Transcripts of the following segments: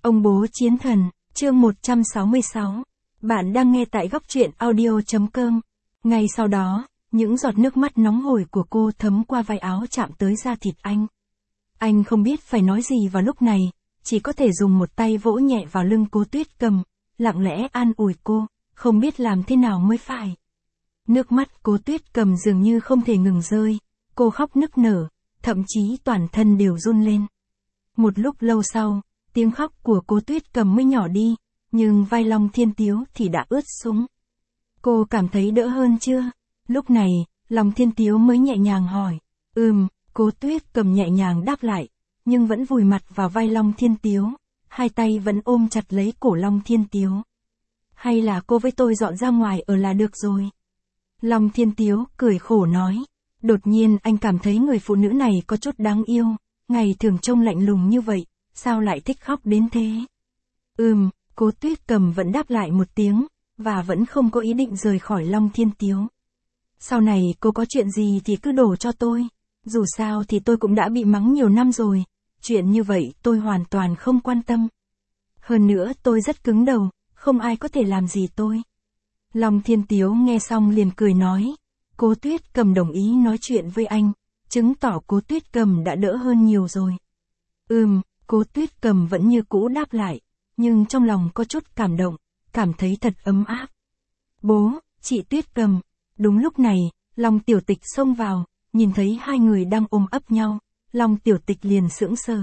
Ông bố chiến thần, chương 166. Bạn đang nghe tại góc truyện audio.com. Ngay sau đó, những giọt nước mắt nóng hổi của cô thấm qua vai áo chạm tới da thịt anh. Anh không biết phải nói gì vào lúc này, chỉ có thể dùng một tay vỗ nhẹ vào lưng Cố Tuyết Cầm, lặng lẽ an ủi cô, không biết làm thế nào mới phải. Nước mắt Cố Tuyết Cầm dường như không thể ngừng rơi, cô khóc nức nở, thậm chí toàn thân đều run lên. Một lúc lâu sau, tiếng khóc của Cố Tuyết Cầm mới nhỏ đi, nhưng vai Long Thiên Tiếu thì đã ướt sũng. Cô cảm thấy đỡ hơn chưa? Lúc này, Long Thiên Tiếu mới nhẹ nhàng hỏi. Cố Tuyết Cầm nhẹ nhàng đáp lại, nhưng vẫn vùi mặt vào vai Long Thiên Tiếu, hai tay vẫn ôm chặt lấy cổ Long Thiên Tiếu. Hay là cô với tôi dọn ra ngoài ở là được rồi. Long Thiên Tiếu cười khổ nói. Đột nhiên anh cảm thấy người phụ nữ này có chút đáng yêu, ngày thường trông lạnh lùng như vậy, sao lại thích khóc đến thế? Cố Tuyết Cầm vẫn đáp lại một tiếng, và vẫn không có ý định rời khỏi Long Thiên Tiếu. Sau này cô có chuyện gì thì cứ đổ cho tôi, dù sao thì tôi cũng đã bị mắng nhiều năm rồi, chuyện như vậy tôi hoàn toàn không quan tâm. Hơn nữa tôi rất cứng đầu, không ai có thể làm gì tôi. Long Thiên Tiếu nghe xong liền cười nói. Cố Tuyết Cầm đồng ý nói chuyện với anh, chứng tỏ Cố Tuyết Cầm đã đỡ hơn nhiều rồi. Cố Tuyết Cầm vẫn như cũ đáp lại, nhưng trong lòng có chút cảm động, cảm thấy thật ấm áp. Bố, chị Tuyết Cầm. Đúng lúc này, Long Tiểu Tịch xông vào, nhìn thấy hai người đang ôm ấp nhau, Long Tiểu Tịch liền sững sờ.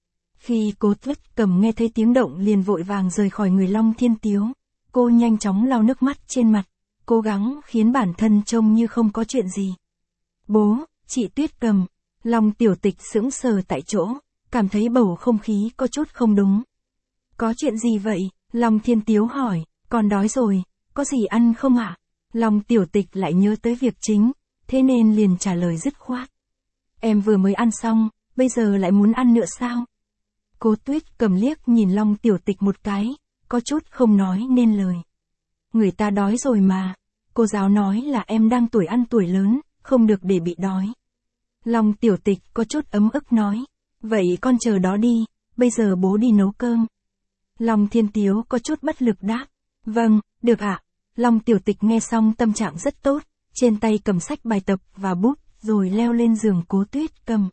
Khi Cố Tuyết Cầm nghe thấy tiếng động liền vội vàng rời khỏi người Long Thiên Tiếu, cô nhanh chóng lau nước mắt trên mặt, cố gắng khiến bản thân trông như không có chuyện gì. Bố, chị Tuyết Cầm. Long Tiểu Tịch sững sờ tại chỗ, cảm thấy bầu không khí có chút không đúng. Có chuyện gì vậy? Long Thiên Tiếu hỏi, con đói rồi, có gì ăn không ạ? Long Tiểu Tịch lại nhớ tới việc chính, thế nên liền trả lời dứt khoát. Em vừa mới ăn xong, bây giờ lại muốn ăn nữa sao? Cố Tuyết Cầm liếc nhìn Long Tiểu Tịch một cái, có chút không nói nên lời. Người ta đói rồi mà, cô giáo nói là em đang tuổi ăn tuổi lớn, không được để bị đói. Long Tiểu Tịch có chút ấm ức nói, vậy con chờ đó đi, bây giờ bố đi nấu cơm. Long Thiên Tiếu có chút bất lực đáp, vâng, được ạ. Long Tiểu Tịch nghe xong tâm trạng rất tốt, trên tay cầm sách bài tập và bút, rồi leo lên giường Cố Tuyết Cầm.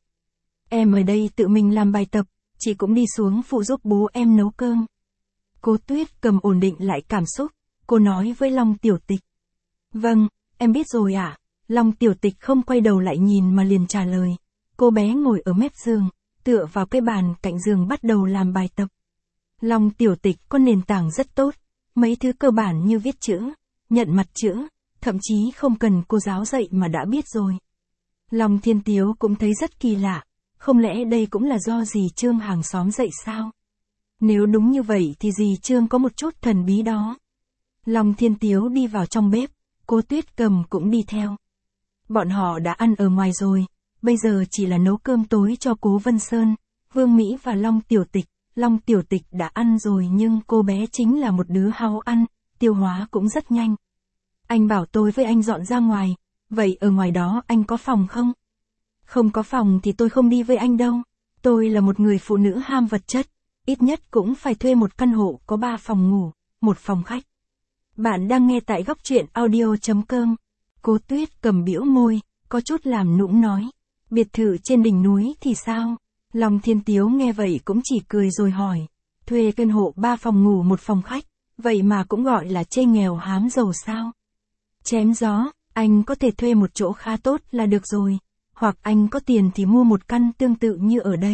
Em ở đây tự mình làm bài tập, chị cũng đi xuống phụ giúp bố em nấu cơm. Cố Tuyết Cầm ổn định lại cảm xúc, cô nói với Long Tiểu Tịch. Vâng, em biết rồi ạ. Long Tiểu Tịch không quay đầu lại nhìn mà liền trả lời. Cô bé ngồi ở mép giường, tựa vào cái bàn cạnh giường bắt đầu làm bài tập. Long Tiểu Tịch có nền tảng rất tốt, mấy thứ cơ bản như viết chữ, nhận mặt chữ, thậm chí không cần cô giáo dạy mà đã biết rồi. Long Thiên Tiếu cũng thấy rất kỳ lạ, không lẽ đây cũng là do dì Trương hàng xóm dạy sao? Nếu đúng như vậy thì dì Trương có một chút thần bí đó. Long Thiên Tiếu đi vào trong bếp, Cố Tuyết Cầm cũng đi theo. Bọn họ đã ăn ở ngoài rồi, bây giờ chỉ là nấu cơm tối cho Cố Vân Sơn, Vương Mỹ và Long Tiểu Tịch. Long Tiểu Tịch đã ăn rồi nhưng cô bé chính là một đứa háo ăn, tiêu hóa cũng rất nhanh. Anh bảo tôi với anh dọn ra ngoài, vậy ở ngoài đó anh có phòng không? Không có phòng thì tôi không đi với anh đâu, tôi là một người phụ nữ ham vật chất, ít nhất cũng phải thuê một căn hộ có 3 phòng ngủ, 1 phòng khách. Bạn đang nghe tại góc truyện audio.com. Cố Tuyết Cầm bĩu môi, có chút làm nũng nói. Biệt thự trên đỉnh núi thì sao? Long Thiên Tiếu nghe vậy cũng chỉ cười rồi hỏi. Thuê căn hộ 3 phòng ngủ 1 phòng khách, vậy mà cũng gọi là chê nghèo hám giàu sao? Chém gió, anh có thể thuê một chỗ khá tốt là được rồi, hoặc anh có tiền thì mua một căn tương tự như ở đây.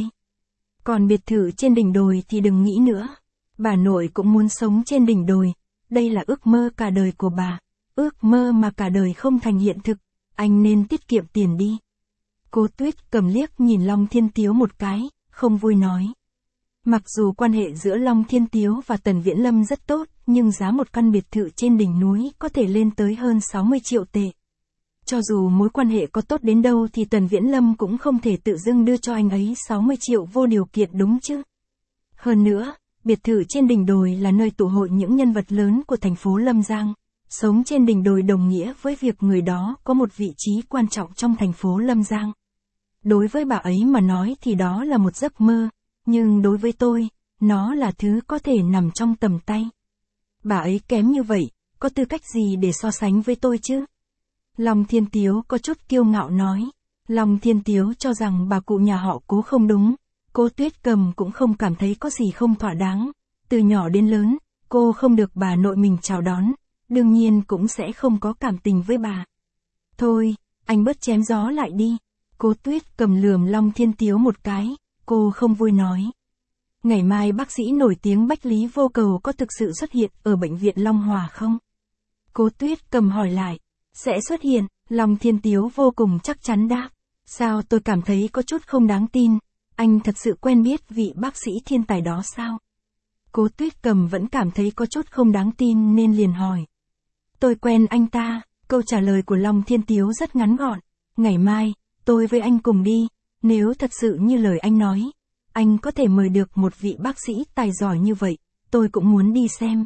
Còn biệt thự trên đỉnh đồi thì đừng nghĩ nữa. Bà nội cũng muốn sống trên đỉnh đồi, đây là ước mơ cả đời của bà, ước mơ mà cả đời không thành hiện thực, anh nên tiết kiệm tiền đi. Cố Tuyết Cầm liếc nhìn Long Thiên Tiếu một cái, không vui nói. Mặc dù quan hệ giữa Long Thiên Tiếu và Tần Viễn Lâm rất tốt, nhưng giá một căn biệt thự trên đỉnh núi có thể lên tới hơn 60 triệu tệ. Cho dù mối quan hệ có tốt đến đâu thì Tần Viễn Lâm cũng không thể tự dưng đưa cho anh ấy 60 triệu vô điều kiện đúng chứ. Hơn nữa, biệt thự trên đỉnh đồi là nơi tụ hội những nhân vật lớn của thành phố Lâm Giang. Sống trên đỉnh đồi đồng nghĩa với việc người đó có một vị trí quan trọng trong thành phố Lâm Giang. Đối với bà ấy mà nói thì đó là một giấc mơ, nhưng đối với tôi, nó là thứ có thể nằm trong tầm tay. Bà ấy kém như vậy, có tư cách gì để so sánh với tôi chứ? Long Thiên Tiếu có chút kiêu ngạo nói. Long Thiên Tiếu cho rằng bà cụ nhà họ Cố không đúng, Cố Tuyết Cầm cũng không cảm thấy có gì không thỏa đáng. Từ nhỏ đến lớn, cô không được bà nội mình chào đón, đương nhiên cũng sẽ không có cảm tình với bà. Thôi, anh bớt chém gió lại đi. Cố Tuyết Cầm lườm Long Thiên Tiếu một cái, cô không vui nói. Ngày mai bác sĩ nổi tiếng Bách Lý Vô Cầu có thực sự xuất hiện ở bệnh viện Long Hòa không? Cố Tuyết Cầm hỏi lại. Sẽ xuất hiện, Long Thiên Tiếu vô cùng chắc chắn đáp. Sao tôi cảm thấy có chút không đáng tin, anh thật sự quen biết vị bác sĩ thiên tài đó sao? Cố Tuyết Cầm vẫn cảm thấy có chút không đáng tin nên liền hỏi. Tôi quen anh ta, câu trả lời của Long Thiên Tiếu rất ngắn gọn. Ngày mai, tôi với anh cùng đi, nếu thật sự như lời anh nói, anh có thể mời được một vị bác sĩ tài giỏi như vậy, tôi cũng muốn đi xem.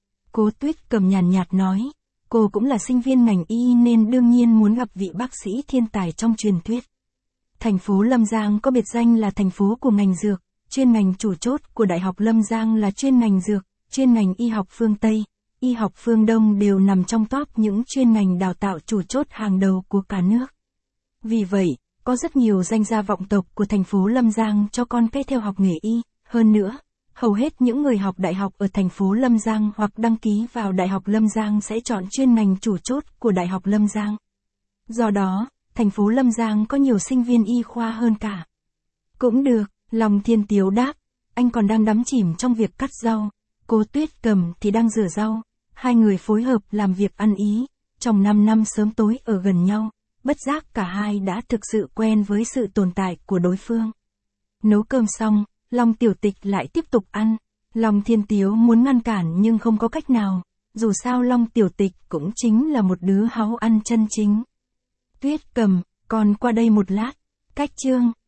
Cố Tuyết Cầm nhàn nhạt nói. Cô cũng là sinh viên ngành y nên đương nhiên muốn gặp vị bác sĩ thiên tài trong truyền thuyết. Thành phố Lâm Giang có biệt danh là thành phố của ngành dược, chuyên ngành chủ chốt của Đại học Lâm Giang là chuyên ngành dược, chuyên ngành y học phương Tây, y học phương Đông đều nằm trong top những chuyên ngành đào tạo chủ chốt hàng đầu của cả nước. Vì vậy, có rất nhiều danh gia vọng tộc của thành phố Lâm Giang cho con cái theo học nghề y, hơn nữa. Hầu hết những người học đại học ở thành phố Lâm Giang hoặc đăng ký vào Đại học Lâm Giang sẽ chọn chuyên ngành chủ chốt của Đại học Lâm Giang. Do đó, thành phố Lâm Giang có nhiều sinh viên y khoa hơn cả. Cũng được, Long Thiên Tiếu đáp, anh còn đang đắm chìm trong việc cắt rau, Cố Tuyết Cầm thì đang rửa rau, hai người phối hợp làm việc ăn ý, trong 5 năm sớm tối ở gần nhau, bất giác cả hai đã thực sự quen với sự tồn tại của đối phương. Nấu cơm xong, Long Tiểu Tịch lại tiếp tục ăn. Long Thiên Tiếu muốn ngăn cản nhưng không có cách nào, dù sao Long Tiểu Tịch cũng chính là một đứa háu ăn chân chính. Tuyết Cầm, con qua đây một lát. Cách chương